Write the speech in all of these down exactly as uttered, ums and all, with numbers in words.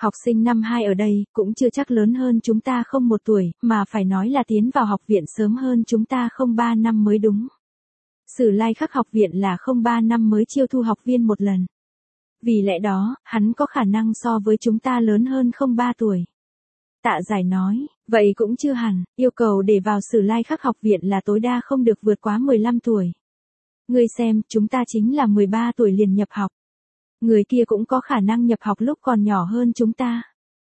Học sinh năm hai ở đây cũng chưa chắc lớn hơn chúng ta không một tuổi, mà phải nói là tiến vào học viện sớm hơn chúng ta không ba năm mới đúng. Sử Lai Khắc học viện là không ba năm mới chiêu thu học viên một lần. Vì lẽ đó, hắn có khả năng so với chúng ta lớn hơn không ba tuổi. Tạ Giải nói, vậy cũng chưa hẳn, yêu cầu để vào Sử Lai Khắc học viện là tối đa không được vượt quá mười lăm tuổi. Ngươi xem, chúng ta chính là mười ba tuổi liền nhập học. Người kia cũng có khả năng nhập học lúc còn nhỏ hơn chúng ta.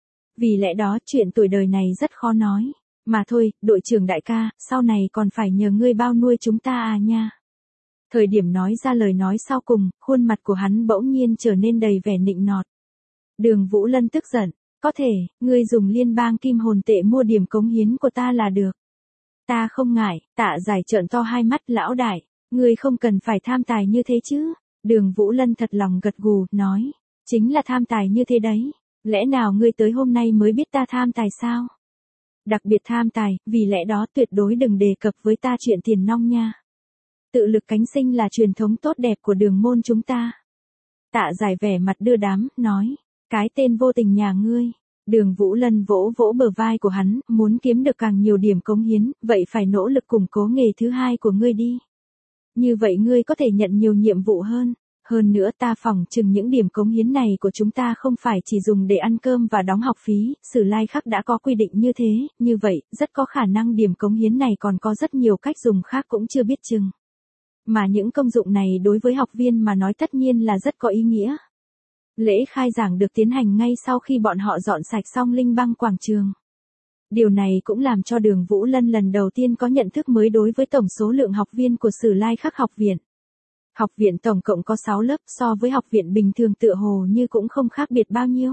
Vì lẽ đó chuyện tuổi đời này rất khó nói. Mà thôi, đội trưởng đại ca, sau này còn phải nhờ ngươi bao nuôi chúng ta à nha. Thời điểm nói ra lời nói sau cùng, khuôn mặt của hắn bỗng nhiên trở nên đầy vẻ nịnh nọt. Đường Vũ Lân tức giận, có thể, ngươi dùng liên bang kim hồn tệ mua điểm cống hiến của ta là được. Ta không ngại. Tạ Giải trợn to hai mắt, lão đại, ngươi không cần phải tham tài như thế chứ. Đường Vũ Lân thật lòng gật gù, nói, chính là tham tài như thế đấy. Lẽ nào ngươi tới hôm nay mới biết ta tham tài sao? Đặc biệt tham tài, vì lẽ đó tuyệt đối đừng đề cập với ta chuyện tiền nong nha. Tự lực cánh sinh là truyền thống tốt đẹp của đường môn chúng ta. Tạ Giải vẻ mặt đưa đám, nói, cái tên vô tình nhà ngươi. Đường Vũ Lân vỗ vỗ bờ vai của hắn, muốn kiếm được càng nhiều điểm cống hiến, vậy phải nỗ lực củng cố nghề thứ hai của ngươi đi. Như vậy ngươi có thể nhận nhiều nhiệm vụ hơn. Hơn nữa ta phỏng chừng những điểm cống hiến này của chúng ta không phải chỉ dùng để ăn cơm và đóng học phí, Sử Lai Khắc đã có quy định như thế, như vậy, rất có khả năng điểm cống hiến này còn có rất nhiều cách dùng khác cũng chưa biết chừng. Mà những công dụng này đối với học viên mà nói tất nhiên là rất có ý nghĩa. Lễ khai giảng được tiến hành ngay sau khi bọn họ dọn sạch xong Linh Băng quảng trường. Điều này cũng làm cho Đường Vũ Lân lần đầu tiên có nhận thức mới đối với tổng số lượng học viên của Sử Lai Khắc học viện. Học viện tổng cộng có sáu lớp, so với học viện bình thường tựa hồ như cũng không khác biệt bao nhiêu.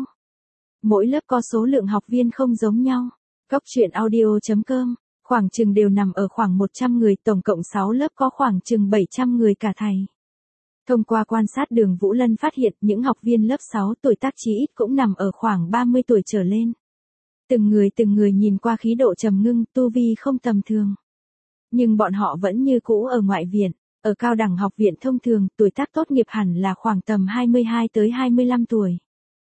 Mỗi lớp có số lượng học viên không giống nhau. Góc truyện audio chấm com, khoảng chừng đều nằm ở khoảng một trăm người, tổng cộng sáu lớp có khoảng chừng bảy trăm người cả thầy. Thông qua quan sát Đường Vũ Lân phát hiện những học viên lớp sáu tuổi tác chí ít cũng nằm ở khoảng ba mươi tuổi trở lên. Từng người từng người nhìn qua khí độ trầm ngưng, tu vi không tầm thường. Nhưng bọn họ vẫn như cũ ở ngoại viện. Ở cao đẳng học viện thông thường, tuổi tác tốt nghiệp hẳn là khoảng tầm hai mươi hai tới hai mươi lăm tuổi.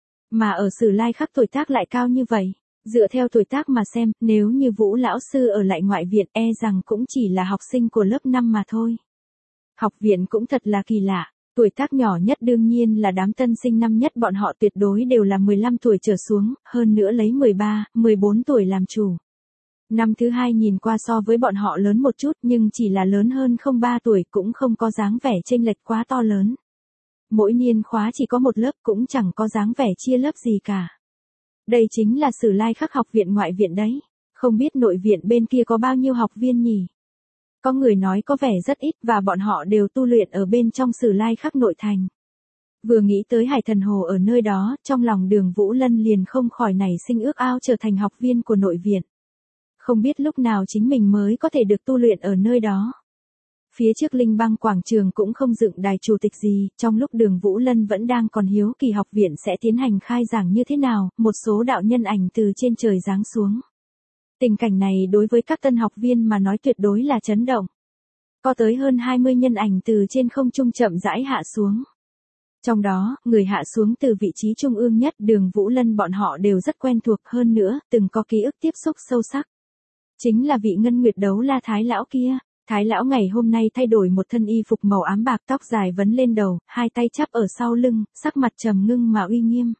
Mà ở Sử Lai Khắc tuổi tác lại cao như vậy. Dựa theo tuổi tác mà xem, nếu như Vũ lão sư ở lại ngoại viện e rằng cũng chỉ là học sinh của lớp năm mà thôi. Học viện cũng thật là kỳ lạ, tuổi tác nhỏ nhất đương nhiên là đám tân sinh năm nhất, bọn họ tuyệt đối đều là mười lăm tuổi trở xuống, hơn nữa lấy mười ba, mười bốn tuổi làm chủ. Năm thứ hai nhìn qua so với bọn họ lớn một chút nhưng chỉ là lớn hơn không ba tuổi, cũng không có dáng vẻ chênh lệch quá to lớn. Mỗi niên khóa chỉ có một lớp, cũng chẳng có dáng vẻ chia lớp gì cả. Đây chính là Sử Lai Khắc học viện ngoại viện đấy. Không biết nội viện bên kia có bao nhiêu học viên nhỉ? Có người nói có vẻ rất ít và bọn họ đều tu luyện ở bên trong Sử Lai Khắc nội thành. Vừa nghĩ tới Hải Thần Hồ ở nơi đó, trong lòng Đường Vũ Lân liền không khỏi nảy sinh ước ao trở thành học viên của nội viện. Không biết lúc nào chính mình mới có thể được tu luyện ở nơi đó. Phía trước Linh Băng quảng trường cũng không dựng đài chủ tịch gì, trong lúc Đường Vũ Lân vẫn đang còn hiếu kỳ học viện sẽ tiến hành khai giảng như thế nào, một số đạo nhân ảnh từ trên trời giáng xuống. Tình cảnh này đối với các tân học viên mà nói tuyệt đối là chấn động. Có tới hơn hai mươi nhân ảnh từ trên không trung chậm rãi hạ xuống. Trong đó, người hạ xuống từ vị trí trung ương nhất Đường Vũ Lân bọn họ đều rất quen thuộc, hơn nữa, từng có ký ức tiếp xúc sâu sắc. Chính là vị Ngân Nguyệt Đấu La Thái lão kia. Thái lão ngày hôm nay thay đổi một thân y phục màu ám bạc, tóc dài vấn lên đầu, hai tay chắp ở sau lưng, sắc mặt trầm ngưng mà uy nghiêm.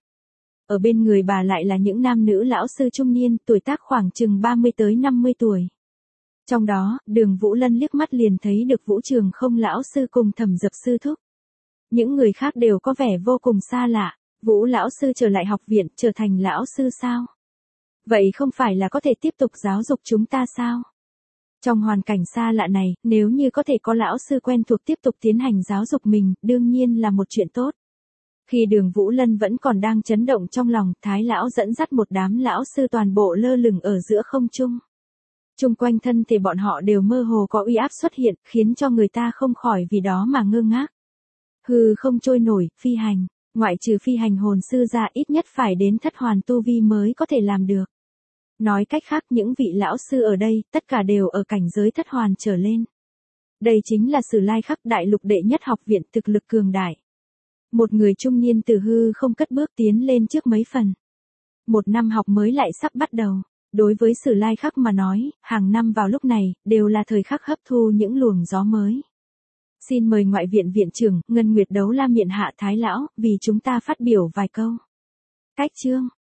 Ở bên người bà lại là những nam nữ lão sư trung niên, tuổi tác khoảng chừng ba mươi tới năm mươi tuổi. Trong đó, Đường Vũ Lân liếc mắt liền thấy được Vũ Trường Không lão sư cùng Thẩm Dập sư thúc. Những người khác đều có vẻ vô cùng xa lạ. Vũ lão sư trở lại học viện, trở thành lão sư sao? Vậy không phải là có thể tiếp tục giáo dục chúng ta sao? Trong hoàn cảnh xa lạ này, nếu như có thể có lão sư quen thuộc tiếp tục tiến hành giáo dục mình, đương nhiên là một chuyện tốt. Khi Đường Vũ Lân vẫn còn đang chấn động trong lòng, Thái lão dẫn dắt một đám lão sư toàn bộ lơ lửng ở giữa không trung. Chung quanh thân thể bọn họ đều mơ hồ có uy áp xuất hiện, khiến cho người ta không khỏi vì đó mà ngơ ngác. Hư không trôi nổi, phi hành, ngoại trừ phi hành hồn sư ra ít nhất phải đến thất hoàn tu vi mới có thể làm được. Nói cách khác, những vị lão sư ở đây, tất cả đều ở cảnh giới thất hoàn trở lên. Đây chính là Sử Lai Khắc đại lục đệ nhất học viện, thực lực cường đại. Một người trung niên từ hư không cất bước tiến lên trước mấy phần. Một năm học mới lại sắp bắt đầu. Đối với Sử Lai Khắc mà nói, hàng năm vào lúc này, đều là thời khắc hấp thu những luồng gió mới. Xin mời ngoại viện viện trưởng, Ngân Nguyệt Đấu La miện hạ Thái Lão, vì chúng ta phát biểu vài câu. Cách chương.